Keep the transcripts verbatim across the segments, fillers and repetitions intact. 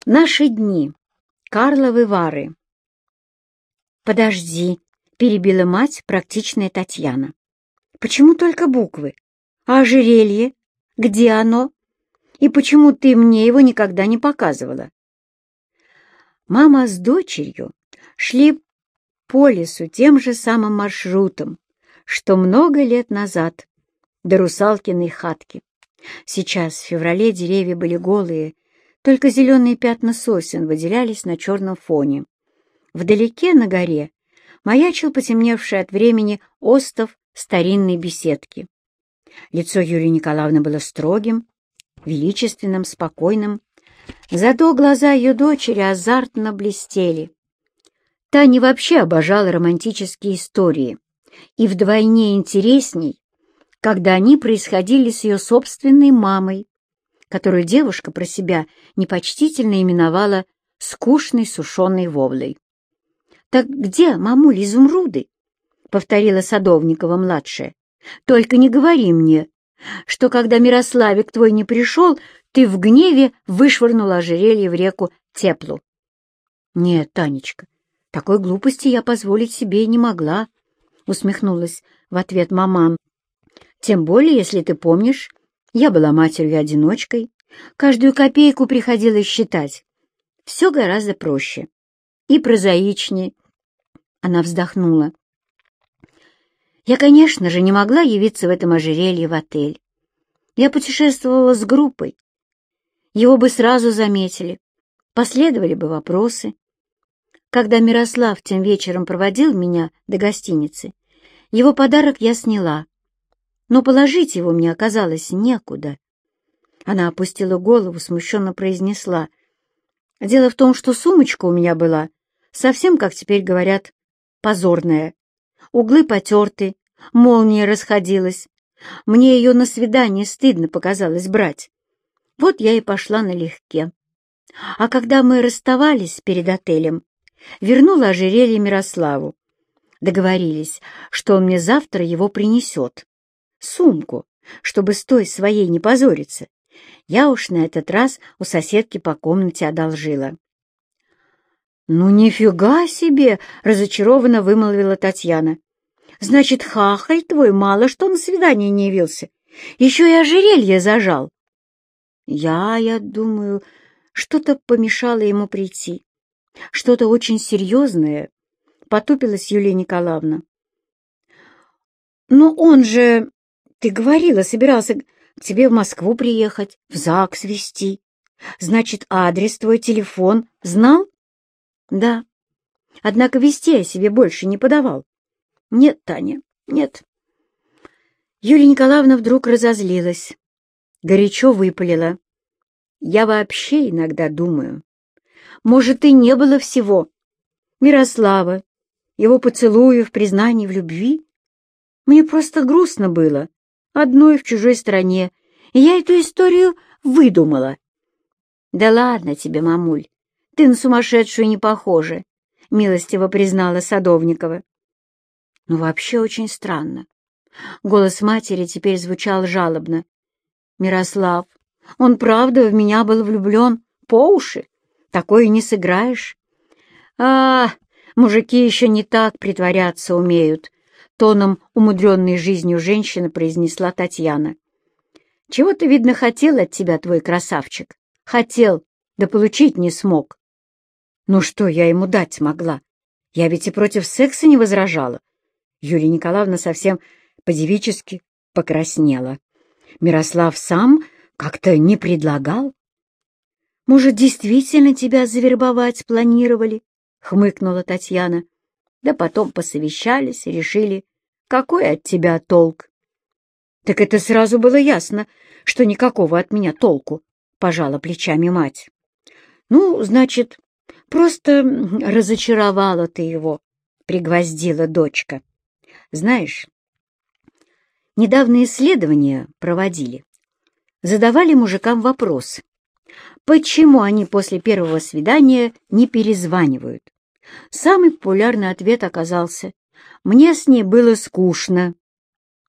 Наши дни. Карловы Вары. «Подожди», — перебила мать практичная Татьяна. «Почему только буквы? А ожерелье? Где оно? И почему ты мне его никогда не показывала?» Мама с дочерью шли по лесу тем же самым маршрутом, что много лет назад, до Русалкиной хатки. Сейчас, в феврале, деревья были голые, только зеленые пятна сосен выделялись на черном фоне. Вдалеке, на горе, маячил потемневший от времени остов старинной беседки. Лицо Юлии Николаевны было строгим, величественным, спокойным, зато глаза ее дочери азартно блестели. Таня вообще обожала романтические истории, и вдвойне интересней, когда они происходили с ее собственной мамой, которую девушка про себя непочтительно именовала скучной сушеной воблой. «Так где, мамуль, изумруды?» — повторила Садовникова-младшая. «Только не говори мне, что когда Мирославик твой не пришел, ты в гневе вышвырнула ожерелье в реку Теплу». «Нет, Танечка, такой глупости я позволить себе и не могла», — усмехнулась в ответ маман. «Тем более, если ты помнишь, я была матерью-одиночкой, каждую копейку приходилось считать. Все гораздо проще и прозаичнее». Она вздохнула. «Я, конечно же, не могла явиться в этом ожерелье в отель. Я путешествовала с группой. Его бы сразу заметили, последовали бы вопросы. Когда Мирослав тем вечером проводил меня до гостиницы, его подарок я сняла, но положить его мне оказалось некуда». Она опустила голову, смущенно произнесла: «Дело в том, что сумочка у меня была совсем, как теперь говорят, позорная. Углы потерты, молния расходилась. Мне ее на свидание стыдно показалось брать. Вот я и пошла налегке. А когда мы расставались перед отелем, вернула ожерелье Мирославу. Договорились, что он мне завтра его принесет. Сумку, чтобы с той своей не позориться, я уж на этот раз у соседки по комнате одолжила». «Ну, нифига себе!» — разочарованно вымолвила Татьяна. «Значит, хахаль твой мало что на свидание не явился, еще и ожерелье зажал». «Я, я думаю, что-то помешало ему прийти, что-то очень серьезное», — потупилась Юлия Николаевна. «Но он же, ты говорила, собирался к тебе в Москву приехать, в ЗАГС везти. Значит, адрес твой, телефон знал?» «Да. Однако вести о себе больше не подавал». «Нет, Таня, нет». Юлия Николаевна вдруг разозлилась, горячо выпалила: «Я вообще иногда думаю, может, и не было всего Мирослава, его поцелуев, признаний в любви. Мне просто грустно было, одной в чужой стране, и я эту историю выдумала». «Да ладно тебе, мамуль, ты на сумасшедшую не похожа», — милостиво признала Садовникова. «Ну, вообще очень странно». Голос матери теперь звучал жалобно. «Мирослав, он правда в меня был влюблен по уши, такое не сыграешь». «А, мужики еще не так притворяться умеют», — тоном умудренной жизнью женщины произнесла Татьяна. «Чего-то, видно, хотел от тебя твой красавчик. Хотел, да получить не смог». «Ну что я ему дать могла? Я ведь и против секса не возражала». Юлия Николаевна совсем по-девически покраснела. «Мирослав сам как-то не предлагал?» «Может, действительно тебя завербовать планировали?» — хмыкнула Татьяна. «Да потом посовещались и решили, какой от тебя толк». «Так это сразу было ясно, что никакого от меня толку», — пожала плечами мать. «Ну, значит, просто разочаровала ты его», — пригвоздила дочка. «Знаешь, недавно исследования проводили. Задавали мужикам вопрос, почему они после первого свидания не перезванивают. Самый популярный ответ оказался: «Мне с ней было скучно».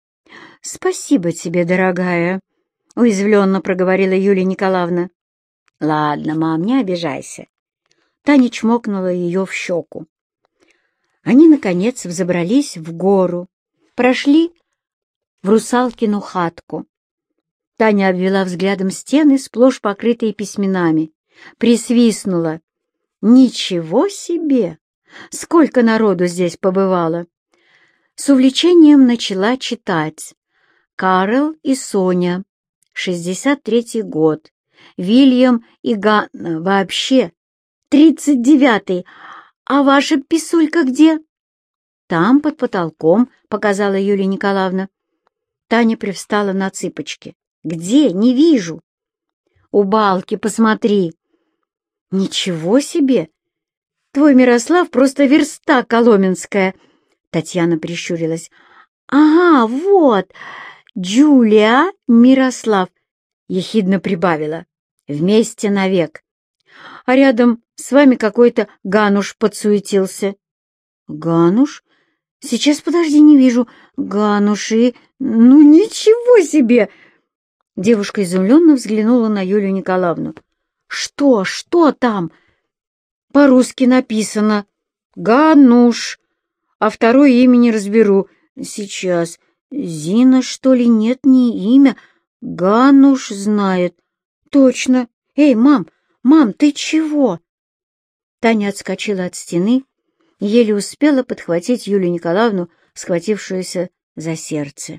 «Спасибо тебе, дорогая», — уязвленно проговорила Юлия Николаевна. Ладно, мам, не обижайся. Таня чмокнула ее в щеку. Они, наконец, взобрались в гору, прошли в русалкину хатку. Таня обвела взглядом стены, сплошь покрытые письменами, присвистнула. Ничего себе! Сколько народу здесь побывало! С увлечением начала читать. Карл и Соня, шестьдесят третий год. Вильям и Ганна вообще, тридцать девятый. А ваша писулька где? Там, под потолком, показала Юлия Николаевна. Таня привстала на цыпочки. Где? Не вижу. У балки, посмотри. Ничего себе! Твой Мирослав просто верста коломенская. Татьяна прищурилась. Ага, вот, Джулия, Мирослав, ехидно прибавила. Вместе навек. А рядом с вами какой-то Гануш подсуетился. Гануш? Сейчас, подожди, не вижу. Гануши, ну ничего себе! Девушка изумленно взглянула на Юлию Николаевну. Что, что там? По-русски написано. Гануш. А второе имя не разберу. Сейчас. Зина, что ли? Нет, не имя. Гануш знает. Точно. Эй, мам, мам, ты чего? Таня отскочила от стены и еле успела подхватить Юлию Николаевну, схватившуюся за сердце.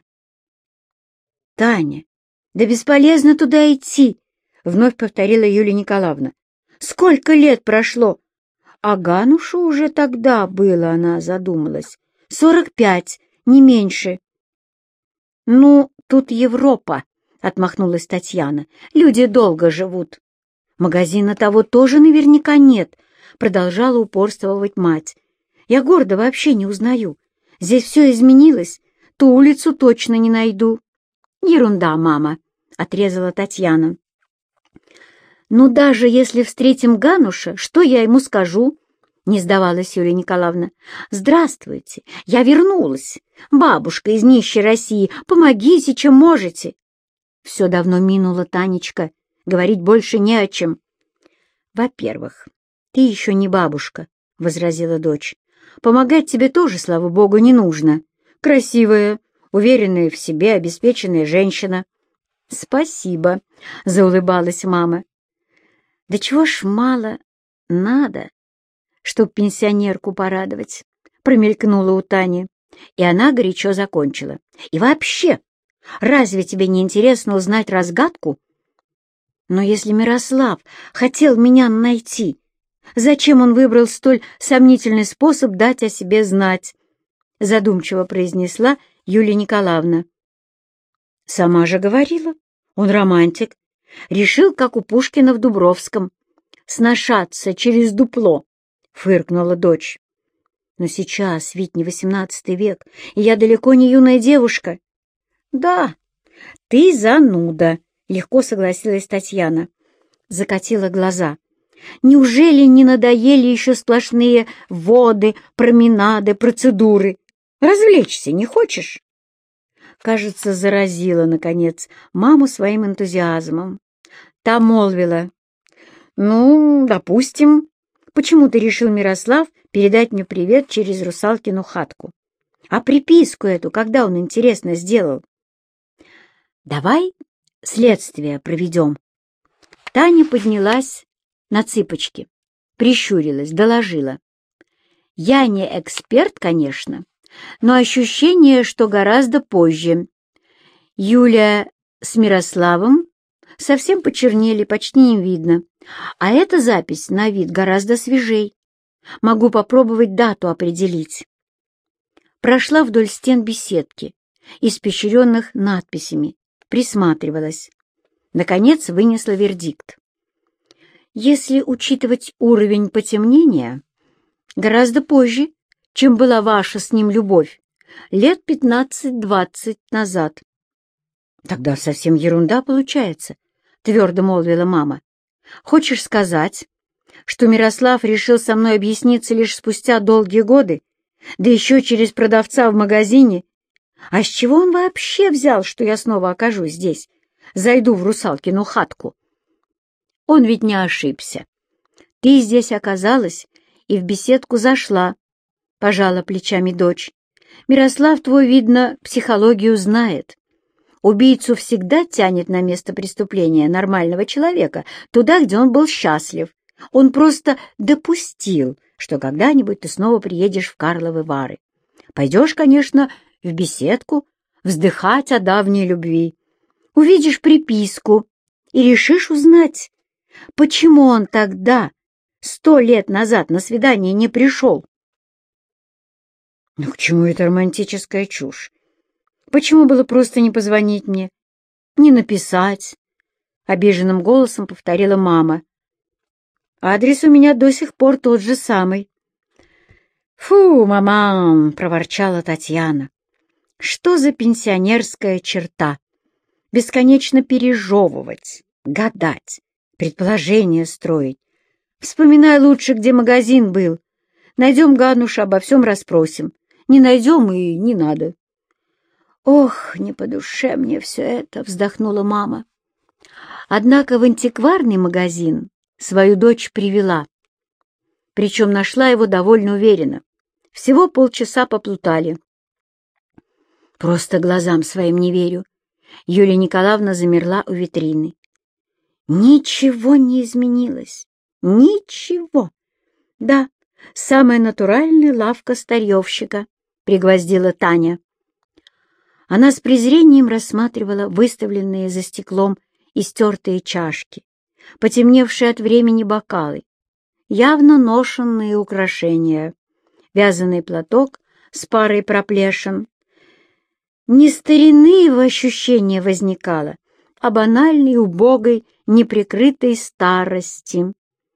Таня, да бесполезно туда идти, вновь повторила Юлия Николаевна. Сколько лет прошло? А Ганушу уже тогда было, она задумалась. Сорок пять, не меньше. Ну, тут Европа, отмахнулась Татьяна. Люди долго живут. Магазина того тоже наверняка нет, продолжала упорствовать мать. Я города вообще не узнаю. Здесь все изменилось, ту улицу точно не найду. Ерунда, мама, отрезала Татьяна. Ну, даже если встретим Гануша, что я ему скажу? Не сдавалась Юлия Николаевна. Здравствуйте, я вернулась. Бабушка из нищей России, помогите, чем можете. Все давно минуло, Танечка, говорить больше не о чем. Во-первых, ты еще не бабушка, возразила дочь. Помогать тебе тоже, слава богу, не нужно. Красивая, уверенная в себе, обеспеченная женщина. Спасибо, заулыбалась мама. Да чего ж мало надо, чтоб пенсионерку порадовать, промелькнула у Тани, и она горячо закончила. И вообще, разве тебе не интересно узнать разгадку? Но если Мирослав хотел меня найти, зачем он выбрал столь сомнительный способ дать о себе знать? Задумчиво произнесла Юлия Николаевна. Сама же говорила, он романтик. Решил, как у Пушкина в Дубровском, сношаться через дупло, фыркнула дочь. Но сейчас ведь не восемнадцатый век, и я далеко не юная девушка. Да, ты зануда, легко согласилась Татьяна. Закатила глаза. Неужели не надоели еще сплошные воды, променады, процедуры? Развлечься не хочешь? Кажется, заразила, наконец, маму своим энтузиазмом. Та молвила. «Ну, допустим. Почему ты решил, Мирослав, передать мне привет через русалкину хатку? А приписку эту когда он, интересно, сделал?» «Давай следствие проведем». Таня поднялась на цыпочки, прищурилась, доложила. «Я не эксперт, конечно, но ощущение, что гораздо позже. Юля с Мирославом совсем почернели, почти не видно, а эта запись на вид гораздо свежей. Могу попробовать дату определить». Прошла вдоль стен беседки, испещренных надписями, присматривалась. Наконец вынесла вердикт. Если учитывать уровень потемнения, гораздо позже, чем была ваша с ним любовь, лет пятнадцать-двадцать назад. Тогда совсем ерунда получается, твердо молвила мама. Хочешь сказать, что Мирослав решил со мной объясниться лишь спустя долгие годы, да еще через продавца в магазине? А с чего он вообще взял, что я снова окажусь здесь, зайду в русалкину хатку? Он ведь не ошибся. Ты здесь оказалась и в беседку зашла, — пожала плечами дочь. Мирослав твой, видно, психологию знает. Убийцу всегда тянет на место преступления нормального человека, туда, где он был счастлив. Он просто допустил, что когда-нибудь ты снова приедешь в Карловы Вары. Пойдешь, конечно, в беседку, вздыхать о давней любви. Увидишь приписку и решишь узнать, почему он тогда, сто лет назад, на свидание не пришел. Ну к чему эта романтическая чушь? Почему было просто не позвонить мне, не написать? Обиженным голосом повторила мама. Адрес у меня до сих пор тот же самый. «Фу, маман!» — проворчала Татьяна. «Что за пенсионерская черта? Бесконечно пережевывать, гадать, предположения строить. Вспоминай лучше, где магазин был. Найдем Гануша, обо всем расспросим. Не найдем и не надо». «Ох, не по душе мне все это!» — вздохнула мама. Однако в антикварный магазин свою дочь привела. Причем нашла его довольно уверенно. Всего полчаса поплутали. Просто глазам своим не верю. Юлия Николаевна замерла у витрины. Ничего не изменилось. Ничего. Да, самая натуральная лавка старьевщика, пригвоздила Таня. Она с презрением рассматривала выставленные за стеклом истертые чашки, потемневшие от времени бокалы, явно ношенные украшения, вязаный платок с парой проплешин. Не старинного ощущения возникало, а банальной, убогой, неприкрытой старости.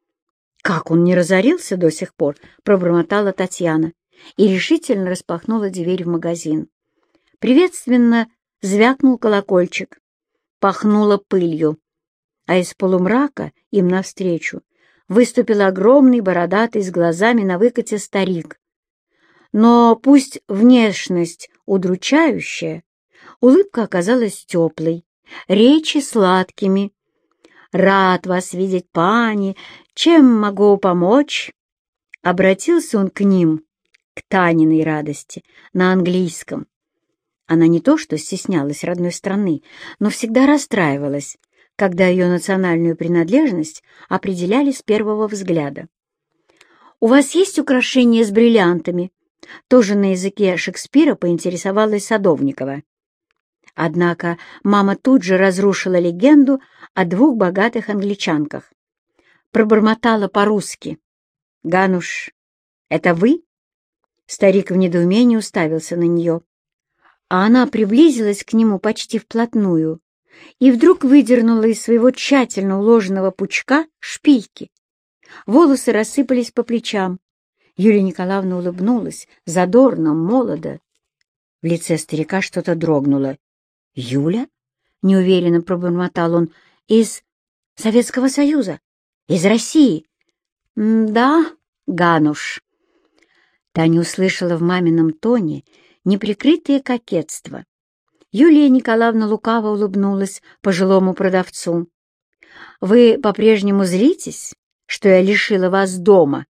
«Как он не разорился до сих пор?» — пробормотала Татьяна и решительно распахнула дверь в магазин. Приветственно звякнул колокольчик, пахнуло пылью, а из полумрака им навстречу выступил огромный, бородатый, с глазами на выкате старик. Но пусть внешность удручающая, улыбка оказалась теплой, речи сладкими. «Рад вас видеть, пани! Чем могу помочь?» Обратился он к ним, к Таниной радости, на английском. Она не то что стеснялась родной страны, но всегда расстраивалась, когда ее национальную принадлежность определяли с первого взгляда. «У вас есть украшения с бриллиантами?» Тоже на языке Шекспира поинтересовалась Садовникова. Однако мама тут же разрушила легенду о двух богатых англичанках. Пробормотала по-русски. «Гануш, это вы?» Старик в недоумении уставился на нее. А она приблизилась к нему почти вплотную и вдруг выдернула из своего тщательно уложенного пучка шпильки. Волосы рассыпались по плечам. Юлия Николаевна улыбнулась, задорно, молодо. В лице старика что-то дрогнуло. «Юля?» — неуверенно пробормотал он. «Из Советского Союза? Из России?» «Да, Гануш». Таня услышала в мамином тоне неприкрытое кокетство. Юлия Николаевна лукаво улыбнулась пожилому продавцу. «Вы по-прежнему злитесь, что я лишила вас дома?»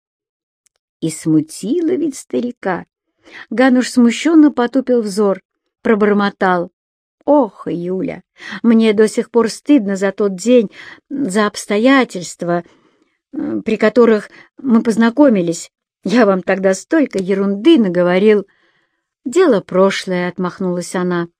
И смутила ведь старика. Гануш смущенно потупил взор, пробормотал. «Ох, Юля, мне до сих пор стыдно за тот день, за обстоятельства, при которых мы познакомились. Я вам тогда столько ерунды наговорил». «Дело прошлое», — отмахнулась она.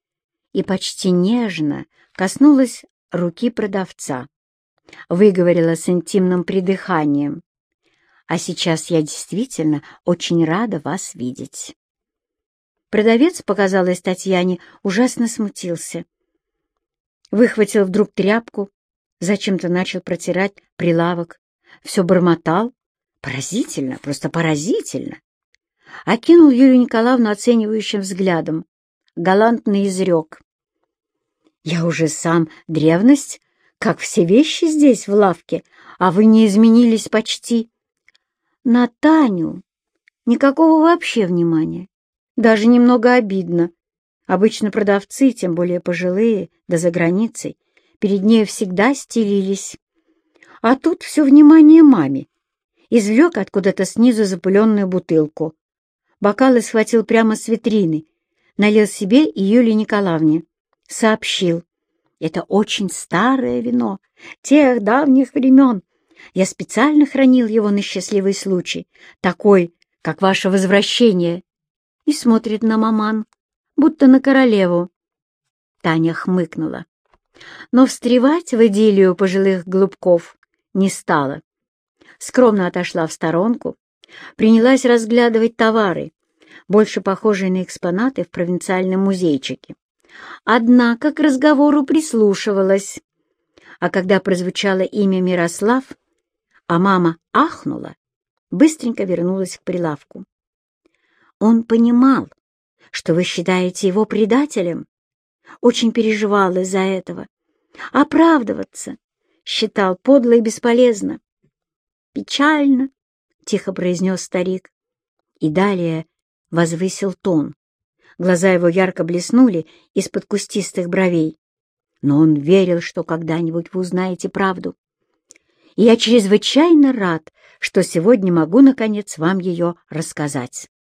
И почти нежно коснулась руки продавца. Выговорила с интимным придыханием. «А сейчас я действительно очень рада вас видеть». Продавец, показалось Татьяне, ужасно смутился. Выхватил вдруг тряпку, зачем-то начал протирать прилавок. Все бормотал. Поразительно, просто поразительно. Окинул Юлию Николаевну оценивающим взглядом. Галантно изрек. «Я уже сам древность, как все вещи здесь, в лавке, а вы не изменились почти». На Таню никакого вообще внимания, даже немного обидно. Обычно продавцы, тем более пожилые, да за границей, перед ней всегда стелились. А тут все внимание маме. Извлек откуда-то снизу запыленную бутылку. Бокалы схватил прямо с витрины, налил себе и Юлии Николаевне. Сообщил: «Это очень старое вино, тех давних времен. Я специально хранил его на счастливый случай, такой, как ваше возвращение». И смотрит на маман, будто на королеву. Таня хмыкнула, но встревать в идиллию пожилых голубков не стала. Скромно отошла в сторонку, принялась разглядывать товары, больше похожие на экспонаты в провинциальном музейчике. Однако к разговору прислушивалась. А когда прозвучало имя Мирослав, а мама ахнула, быстренько вернулась к прилавку. «Он понимал, что вы считаете его предателем, очень переживал из-за этого. Оправдываться считал подло и бесполезно». «Печально», — тихо произнес старик. И далее возвысил тон. Глаза его ярко блеснули из-под кустистых бровей. «Но он верил, что когда-нибудь вы узнаете правду. И я чрезвычайно рад, что сегодня могу, наконец, вам ее рассказать».